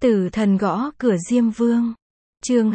Tử thần gõ cửa Diêm Vương. Chương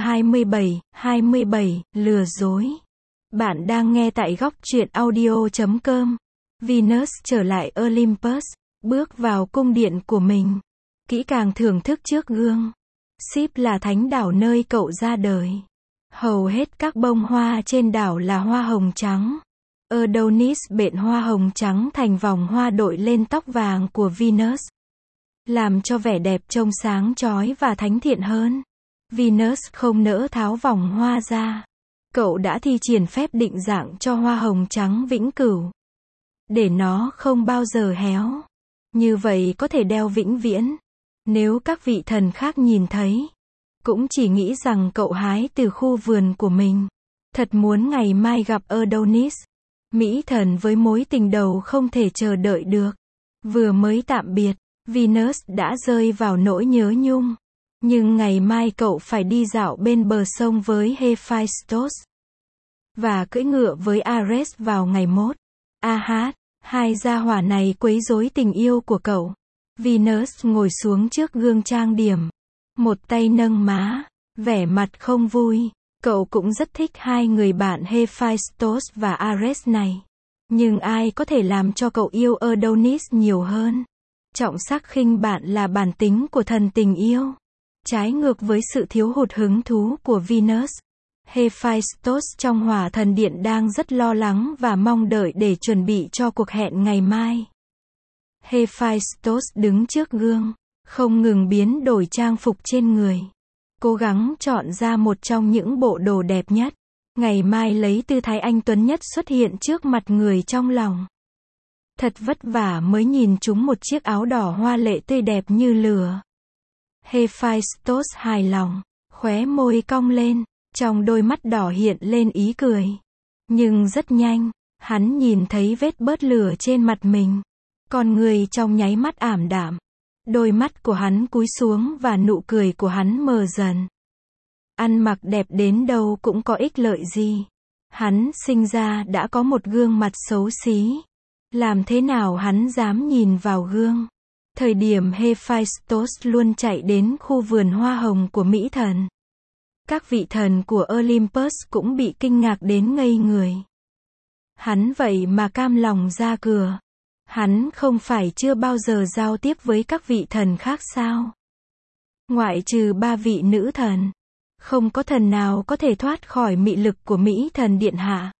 27, lừa dối. Bạn đang nghe tại góc truyện audio.com. Venus trở lại Olympus, bước vào cung điện của mình, kỹ càng thưởng thức trước gương. Ship là thánh đảo nơi cậu ra đời. Hầu hết các bông hoa trên đảo là hoa hồng trắng. Adonis bện hoa hồng trắng thành vòng hoa đội lên tóc vàng của Venus, làm cho vẻ đẹp trông sáng chói và thánh thiện hơn. Venus không nỡ tháo vòng hoa ra. Cậu đã thi triển phép định dạng cho hoa hồng trắng vĩnh cửu, để nó không bao giờ héo. Như vậy có thể đeo vĩnh viễn. Nếu các vị thần khác nhìn thấy, cũng chỉ nghĩ rằng cậu hái từ khu vườn của mình. Thật muốn ngày mai gặp Adonis. Mỹ thần với mối tình đầu không thể chờ đợi được. Vừa mới tạm biệt, Venus đã rơi vào nỗi nhớ nhung. Nhưng ngày mai cậu phải đi dạo bên bờ sông với Hephaestus, và cưỡi ngựa với Ares vào ngày mốt. Hai gia hỏa này quấy rối tình yêu của cậu. Venus ngồi xuống trước gương trang điểm, một tay nâng má, vẻ mặt không vui. Cậu cũng rất thích hai người bạn Hephaestus và Ares này. Nhưng ai có thể làm cho cậu yêu Adonis nhiều hơn? Trọng sắc khinh bạn là bản tính của thần tình yêu, trái ngược với sự thiếu hụt hứng thú của Venus. Hephaestus trong hỏa thần điện đang rất lo lắng và mong đợi để chuẩn bị cho cuộc hẹn ngày mai. Hephaestus đứng trước gương, không ngừng biến đổi trang phục trên người, cố gắng chọn ra một trong những bộ đồ đẹp nhất. Ngày mai lấy tư thái anh tuấn nhất xuất hiện trước mặt người trong lòng. Thật vất vả mới nhìn trúng một chiếc áo đỏ hoa lệ tươi đẹp như lửa. Hephaestus hài lòng, khóe môi cong lên, trong đôi mắt đỏ hiện lên ý cười. Nhưng rất nhanh, hắn nhìn thấy vết bớt lửa trên mặt mình. Con người trong nháy mắt ảm đạm. Đôi mắt của hắn cúi xuống và nụ cười của hắn mờ dần. Ăn mặc đẹp đến đâu cũng có ích lợi gì. Hắn sinh ra đã có một gương mặt xấu xí. Làm thế nào hắn dám nhìn vào gương? Thời điểm Hephaestus luôn chạy đến khu vườn hoa hồng của Mỹ thần. Các vị thần của Olympus cũng bị kinh ngạc đến ngây người. Hắn vậy mà cam lòng ra cửa. Hắn không phải chưa bao giờ giao tiếp với các vị thần khác sao? Ngoại trừ 3 vị nữ thần, không có thần nào có thể thoát khỏi mị lực của Mỹ thần điện hạ.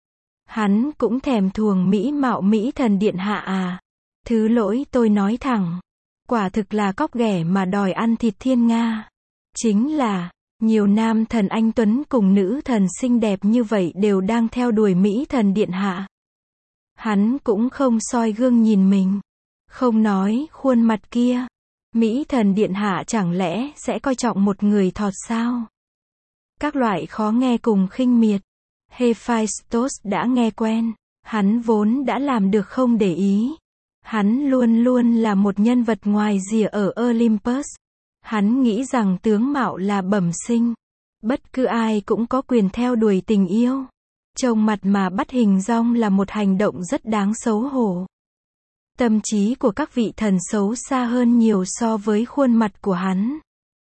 Hắn cũng thèm thuồng mỹ mạo Mỹ thần điện hạ à? Thứ lỗi tôi nói thẳng, quả thực là cóc ghẻ mà đòi ăn thịt thiên nga. Chính là, nhiều nam thần anh tuấn cùng nữ thần xinh đẹp như vậy đều đang theo đuổi Mỹ thần điện hạ. Hắn cũng không soi gương nhìn mình, không nói khuôn mặt kia. Mỹ thần điện hạ chẳng lẽ sẽ coi trọng một người thọt sao? Các loại khó nghe cùng khinh miệt, Hephaestus đã nghe quen. Hắn vốn đã làm được không để ý. Hắn luôn luôn là một nhân vật ngoài rìa ở Olympus. Hắn nghĩ rằng tướng mạo là bẩm sinh. Bất cứ ai cũng có quyền theo đuổi tình yêu. Trông mặt mà bắt hình dong là một hành động rất đáng xấu hổ. Tâm trí của các vị thần xấu xa hơn nhiều so với khuôn mặt của hắn.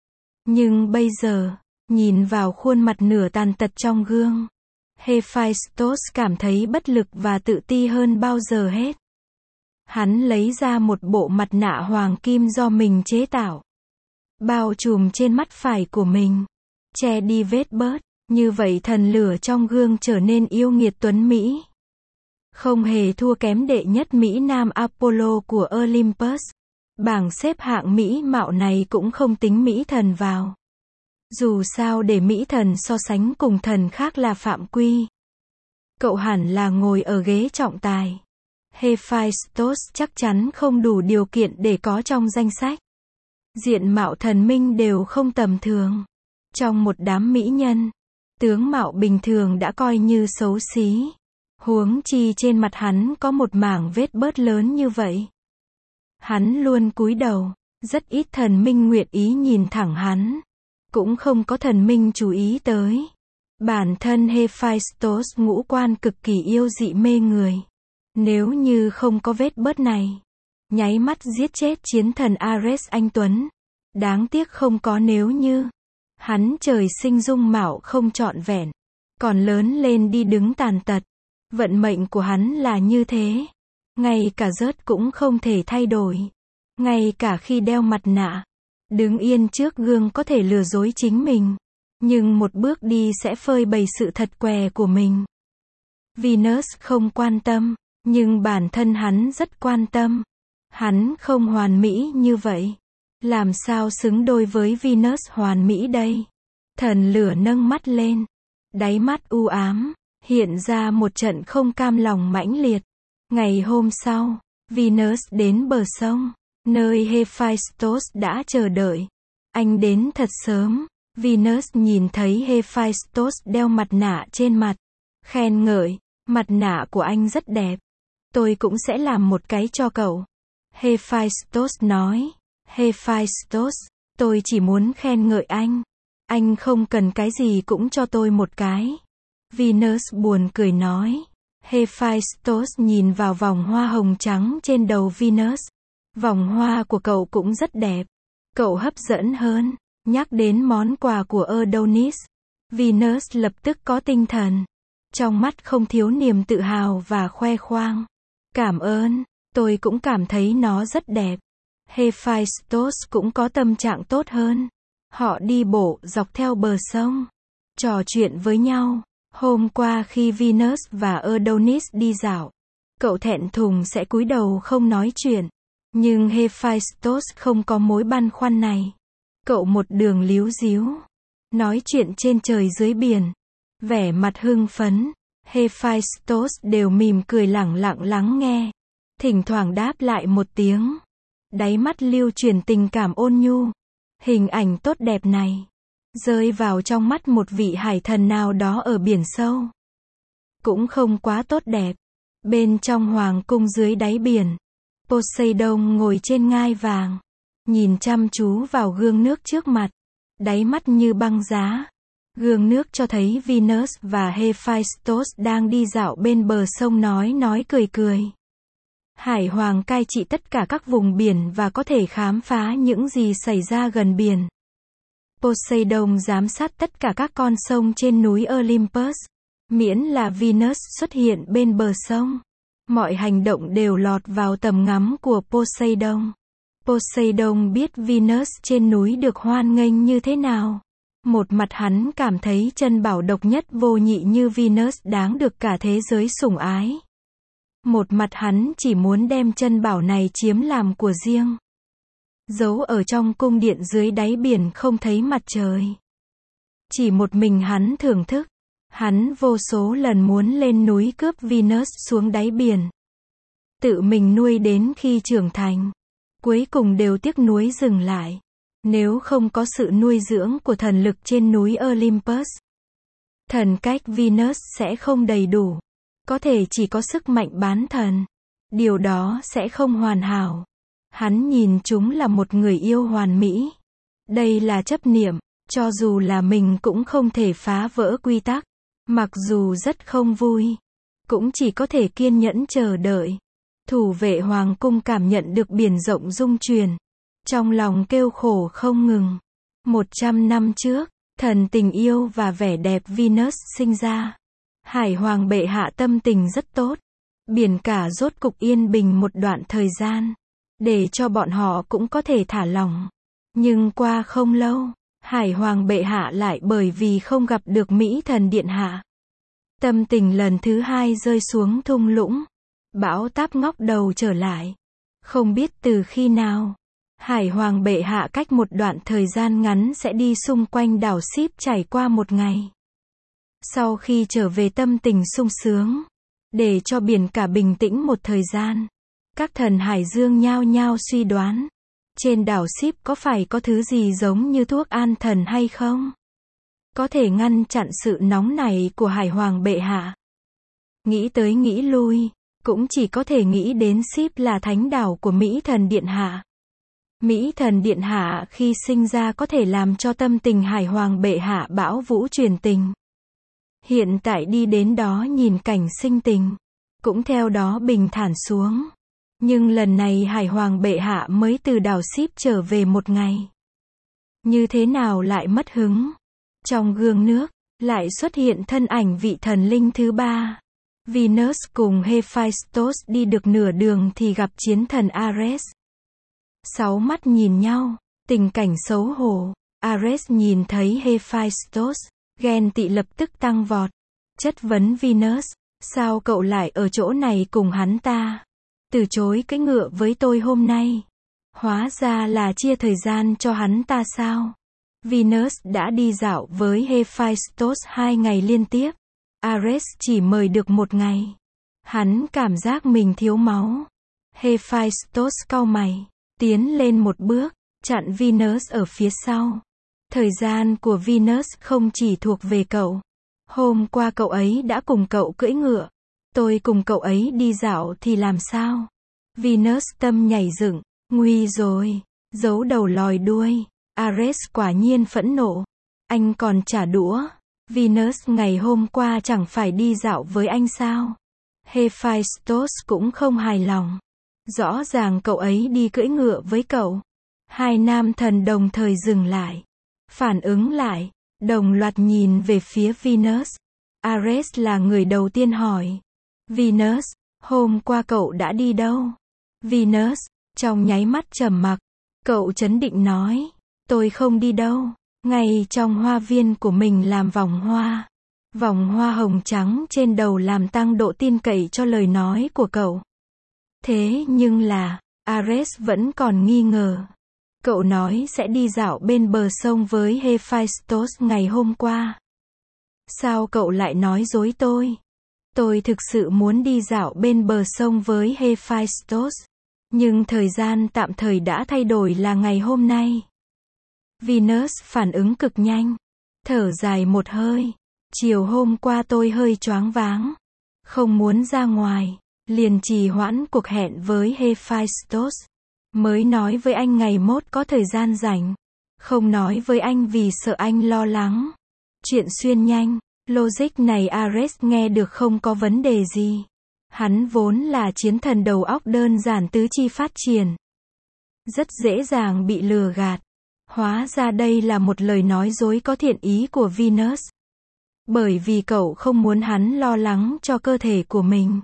Nhưng bây giờ, nhìn vào khuôn mặt nửa tàn tật trong gương, Hephaestus cảm thấy bất lực và tự ti hơn bao giờ hết. Hắn lấy ra một bộ mặt nạ hoàng kim do mình chế tạo, bao trùm trên mắt phải của mình, che đi vết bớt. Như vậy thần lửa trong gương trở nên yêu nghiệt tuấn mỹ, không hề thua kém đệ nhất Mỹ Nam Apollo của Olympus. Bảng xếp hạng mỹ mạo này cũng không tính Mỹ thần vào. Dù sao để Mỹ thần so sánh cùng thần khác là phạm quy. Cậu hẳn là ngồi ở ghế trọng tài. Hephaestus chắc chắn không đủ điều kiện để có trong danh sách. Diện mạo thần minh đều không tầm thường. Trong một đám mỹ nhân, tướng mạo bình thường đã coi như xấu xí. Huống chi trên mặt hắn có một mảng vết bớt lớn như vậy. Hắn luôn cúi đầu, rất ít thần minh nguyện ý nhìn thẳng hắn. Cũng không có thần minh chú ý tới. Bản thân Hephaestus ngũ quan cực kỳ yêu dị mê người. Nếu như không có vết bớt này, nháy mắt giết chết chiến thần Ares anh tuấn, Đáng tiếc không có nếu như. Hắn trời sinh dung mạo không trọn vẹn. Còn lớn lên đi đứng tàn tật. Vận mệnh của hắn là như thế. Ngay cả rớt cũng không thể thay đổi. Ngay cả khi đeo mặt nạ. Đứng yên trước gương có thể lừa dối chính mình. Nhưng một bước đi sẽ phơi bày sự thật què của mình. Venus không quan tâm. Nhưng bản thân hắn rất quan tâm. Hắn không hoàn mỹ như vậy. Làm sao xứng đôi với Venus hoàn mỹ đây? Thần lửa nâng mắt lên. Đáy mắt u ám. Hiện ra một trận không cam lòng mãnh liệt. Ngày hôm sau, Venus đến bờ sông. Nơi Hephaistos đã chờ đợi. Anh đến thật sớm. Venus nhìn thấy Hephaistos đeo mặt nạ trên mặt. Khen ngợi. Mặt nạ của anh rất đẹp. Tôi cũng sẽ làm một cái cho cậu. Hephaistos nói. Hephaistos, tôi chỉ muốn khen ngợi anh. Anh không cần cái gì cũng cho tôi một cái. Venus buồn cười nói. Hephaistos nhìn vào vòng hoa hồng trắng trên đầu Venus. Vòng hoa của cậu cũng rất đẹp. Cậu hấp dẫn hơn. Nhắc đến món quà của Adonis. Venus lập tức có tinh thần. Trong mắt không thiếu niềm tự hào và khoe khoang. Cảm ơn, tôi cũng cảm thấy nó rất đẹp. Hephaistos cũng có tâm trạng tốt hơn. Họ đi bộ dọc theo bờ sông. Trò chuyện với nhau. Hôm qua khi Venus và Adonis đi dạo. Cậu thẹn thùng sẽ cúi đầu không nói chuyện. Nhưng Hephaistos không có mối băn khoăn này. Cậu một đường líu díu. Nói chuyện trên trời dưới biển. Vẻ mặt hưng phấn. Hephaistos đều mỉm cười lẳng lặng lắng nghe. Thỉnh thoảng đáp lại một tiếng. Đáy mắt lưu truyền tình cảm ôn nhu. Hình ảnh tốt đẹp này. Rơi vào trong mắt một vị hải thần nào đó ở biển sâu. Cũng không quá tốt đẹp. Bên trong hoàng cung dưới đáy biển. Poseidon ngồi trên ngai vàng. Nhìn chăm chú vào gương nước trước mặt. Đáy mắt như băng giá. Gương nước cho thấy Venus và Hephaistos đang đi dạo bên bờ sông nói cười cười. Hải hoàng cai trị tất cả các vùng biển và có thể khám phá những gì xảy ra gần biển. Poseidon giám sát tất cả các con sông trên núi Olympus. Miễn là Venus xuất hiện bên bờ sông. Mọi hành động đều lọt vào tầm ngắm của Poseidon. Poseidon biết Venus trên núi được hoan nghênh như thế nào. Một mặt hắn cảm thấy chân bảo độc nhất vô nhị như Venus đáng được cả thế giới sủng ái. Một mặt hắn chỉ muốn đem chân bảo này chiếm làm của riêng. Giấu ở trong cung điện dưới đáy biển không thấy mặt trời. Chỉ một mình hắn thưởng thức. Hắn vô số lần muốn lên núi cướp Venus xuống đáy biển. Tự mình nuôi đến khi trưởng thành. Cuối cùng đều tiếc nuối dừng lại. Nếu không có sự nuôi dưỡng của thần lực trên núi Olympus. Thần cách Venus sẽ không đầy đủ. Có thể chỉ có sức mạnh bán thần. Điều đó sẽ không hoàn hảo. Hắn nhìn chúng là một người yêu hoàn mỹ. Đây là chấp niệm. Cho dù là mình cũng không thể phá vỡ quy tắc. Mặc dù rất không vui. Cũng chỉ có thể kiên nhẫn chờ đợi. Thủ vệ hoàng cung cảm nhận được biển rộng rung chuyển. Trong lòng kêu khổ không ngừng. 100 năm trước, thần tình yêu và vẻ đẹp Venus sinh ra. Hải hoàng bệ hạ tâm tình rất tốt. Biển cả rốt cục yên bình một đoạn thời gian. Để cho bọn họ cũng có thể thả lỏng. Nhưng qua không lâu, Hải hoàng bệ hạ lại bởi vì không gặp được Mỹ thần điện hạ. Tâm tình lần thứ hai rơi xuống thung lũng. Bão táp ngóc đầu trở lại. Không biết từ khi nào. Hải hoàng bệ hạ cách một đoạn thời gian ngắn sẽ đi xung quanh đảo Ship trải qua một ngày. Sau khi trở về tâm tình sung sướng. Để cho biển cả bình tĩnh một thời gian. Các thần hải dương nhao nhao suy đoán. Trên đảo Ship có phải có thứ gì giống như thuốc an thần hay không? Có thể ngăn chặn sự nóng này của Hải hoàng bệ hạ. Nghĩ tới nghĩ lui. Cũng chỉ có thể nghĩ đến Ship là thánh đảo của Mỹ thần điện hạ. Mỹ thần điện hạ khi sinh ra có thể làm cho tâm tình Hải hoàng bệ hạ bão vũ truyền tình. Hiện tại đi đến đó nhìn cảnh sinh tình. Cũng theo đó bình thản xuống. Nhưng lần này Hải hoàng bệ hạ mới từ đảo Ship trở về một ngày. Như thế nào lại mất hứng? Trong gương nước, lại xuất hiện thân ảnh vị thần linh thứ ba. Venus cùng Hephaistos đi được nửa đường thì gặp chiến thần Ares. Sáu mắt nhìn nhau, tình cảnh xấu hổ. Ares nhìn thấy Hephaistos, ghen tị lập tức tăng vọt. Chất vấn Venus, sao cậu lại ở chỗ này cùng hắn ta? Từ chối cưỡi ngựa với tôi hôm nay. Hóa ra là chia thời gian cho hắn ta sao? Venus đã đi dạo với Hephaistos 2 ngày liên tiếp. Ares chỉ mời được 1 ngày. Hắn cảm giác mình thiếu máu. Hephaistos cau mày, tiến lên một bước, chặn Venus ở phía sau. Thời gian của Venus không chỉ thuộc về cậu. Hôm qua cậu ấy đã cùng cậu cưỡi ngựa. Tôi cùng cậu ấy đi dạo thì làm sao? Venus tâm nhảy dựng, nguy rồi, giấu đầu lòi đuôi. Ares quả nhiên phẫn nộ. Anh còn trả đũa. Venus ngày hôm qua chẳng phải đi dạo với anh sao? Hephaistos cũng không hài lòng. Rõ ràng cậu ấy đi cưỡi ngựa với cậu. Hai nam thần đồng thời dừng lại. Phản ứng lại, đồng loạt nhìn về phía Venus. Ares là người đầu tiên hỏi. Venus, hôm qua cậu đã đi đâu? Venus, trong nháy mắt trầm mặc. Cậu trấn định nói. Tôi không đi đâu. Ngay trong hoa viên của mình làm vòng hoa. Vòng hoa hồng trắng trên đầu làm tăng độ tin cậy cho lời nói của cậu. Thế nhưng là, Ares vẫn còn nghi ngờ. Cậu nói sẽ đi dạo bên bờ sông với Hephaistos ngày hôm qua. Sao cậu lại nói dối tôi? Tôi thực sự muốn đi dạo bên bờ sông với Hephaistos. Nhưng thời gian tạm thời đã thay đổi là ngày hôm nay. Venus phản ứng cực nhanh. Thở dài một hơi. Chiều hôm qua tôi hơi choáng váng. Không muốn ra ngoài. Liền trì hoãn cuộc hẹn với Hephaistos. Mới nói với anh ngày mốt có thời gian rảnh. Không nói với anh vì sợ anh lo lắng. Chuyện xuyên nhanh. Logic này Ares nghe được không có vấn đề gì. Hắn vốn là chiến thần đầu óc đơn giản tứ chi phát triển. Rất dễ dàng bị lừa gạt. Hóa ra đây là một lời nói dối có thiện ý của Venus. Bởi vì cậu không muốn hắn lo lắng cho cơ thể của mình.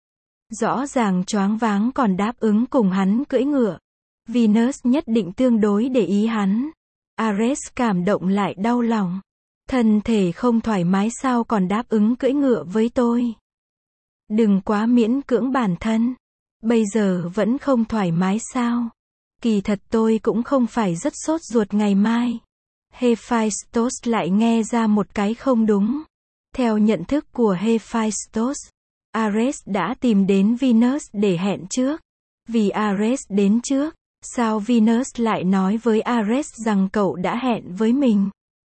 Rõ ràng choáng váng còn đáp ứng cùng hắn cưỡi ngựa. Venus nhất định tương đối để ý hắn. Ares cảm động lại đau lòng. Thân thể không thoải mái sao còn đáp ứng cưỡi ngựa với tôi. Đừng quá miễn cưỡng bản thân. Bây giờ vẫn không thoải mái sao? Kỳ thật tôi cũng không phải rất sốt ruột ngày mai. Hephaistos lại nghe ra một cái không đúng. Theo nhận thức của Hephaistos, Ares đã tìm đến Venus để hẹn trước. Vì Ares đến trước, sao Venus lại nói với Ares rằng cậu đã hẹn với mình?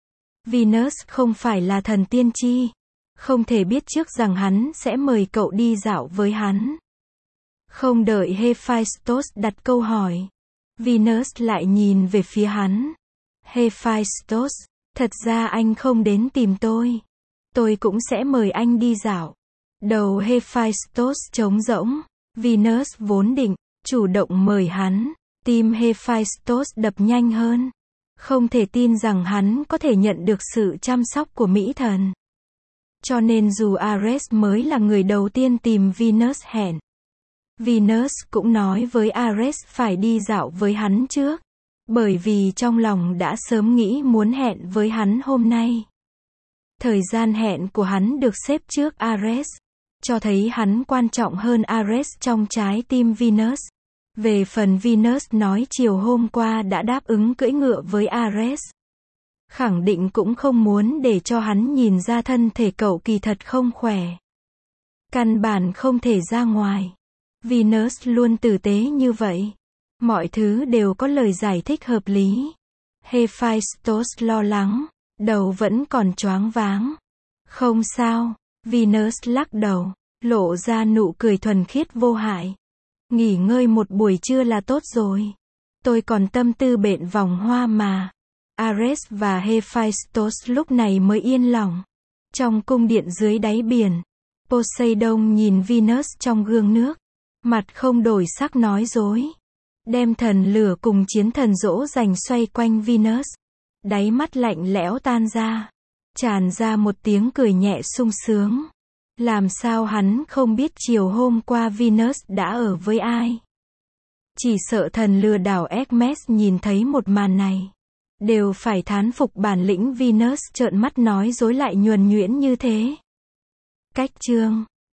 Venus không phải là thần tiên tri. Không thể biết trước rằng hắn sẽ mời cậu đi dạo với hắn. Không đợi Hephaistos đặt câu hỏi. Venus lại nhìn về phía hắn. Hephaistos, thật ra anh không đến tìm tôi. Tôi cũng sẽ mời anh đi dạo. Đầu Hephaistos trống rỗng. Venus vốn định chủ động mời hắn. Tim Hephaistos đập nhanh hơn. Không thể tin rằng hắn có thể nhận được sự chăm sóc của mỹ thần. Cho nên dù Ares mới là người đầu tiên tìm Venus hẹn, Venus cũng nói với Ares phải đi dạo với hắn trước. Bởi vì trong lòng đã sớm nghĩ muốn hẹn với hắn hôm nay. Thời gian hẹn của hắn được xếp trước Ares. Cho thấy hắn quan trọng hơn Ares trong trái tim Venus. Về phần Venus nói chiều hôm qua đã đáp ứng cưỡi ngựa với Ares. Khẳng định cũng không muốn để cho hắn nhìn ra thân thể cậu kỳ thật không khỏe. Căn bản không thể ra ngoài. Venus luôn tử tế như vậy. Mọi thứ đều có lời giải thích hợp lý. Hephaistos lo lắng. Đầu vẫn còn choáng váng. Không sao. Venus lắc đầu. Lộ ra nụ cười thuần khiết vô hại. Nghỉ ngơi một buổi trưa là tốt rồi. Tôi còn tâm tư bện vòng hoa mà. Ares và Hephaistos lúc này mới yên lòng. Trong cung điện dưới đáy biển, Poseidon nhìn Venus trong gương nước. Mặt không đổi sắc nói dối. Đem thần lửa cùng chiến thần dỗ dành xoay quanh Venus. Đáy mắt lạnh lẽo tan ra. Tràn ra một tiếng cười nhẹ sung sướng. Làm sao hắn không biết chiều hôm qua Venus đã ở với ai? Chỉ sợ thần lừa đảo Hermes nhìn thấy một màn này. Đều phải thán phục bản lĩnh Venus trợn mắt nói dối lại nhuần nhuyễn như thế. Cách chương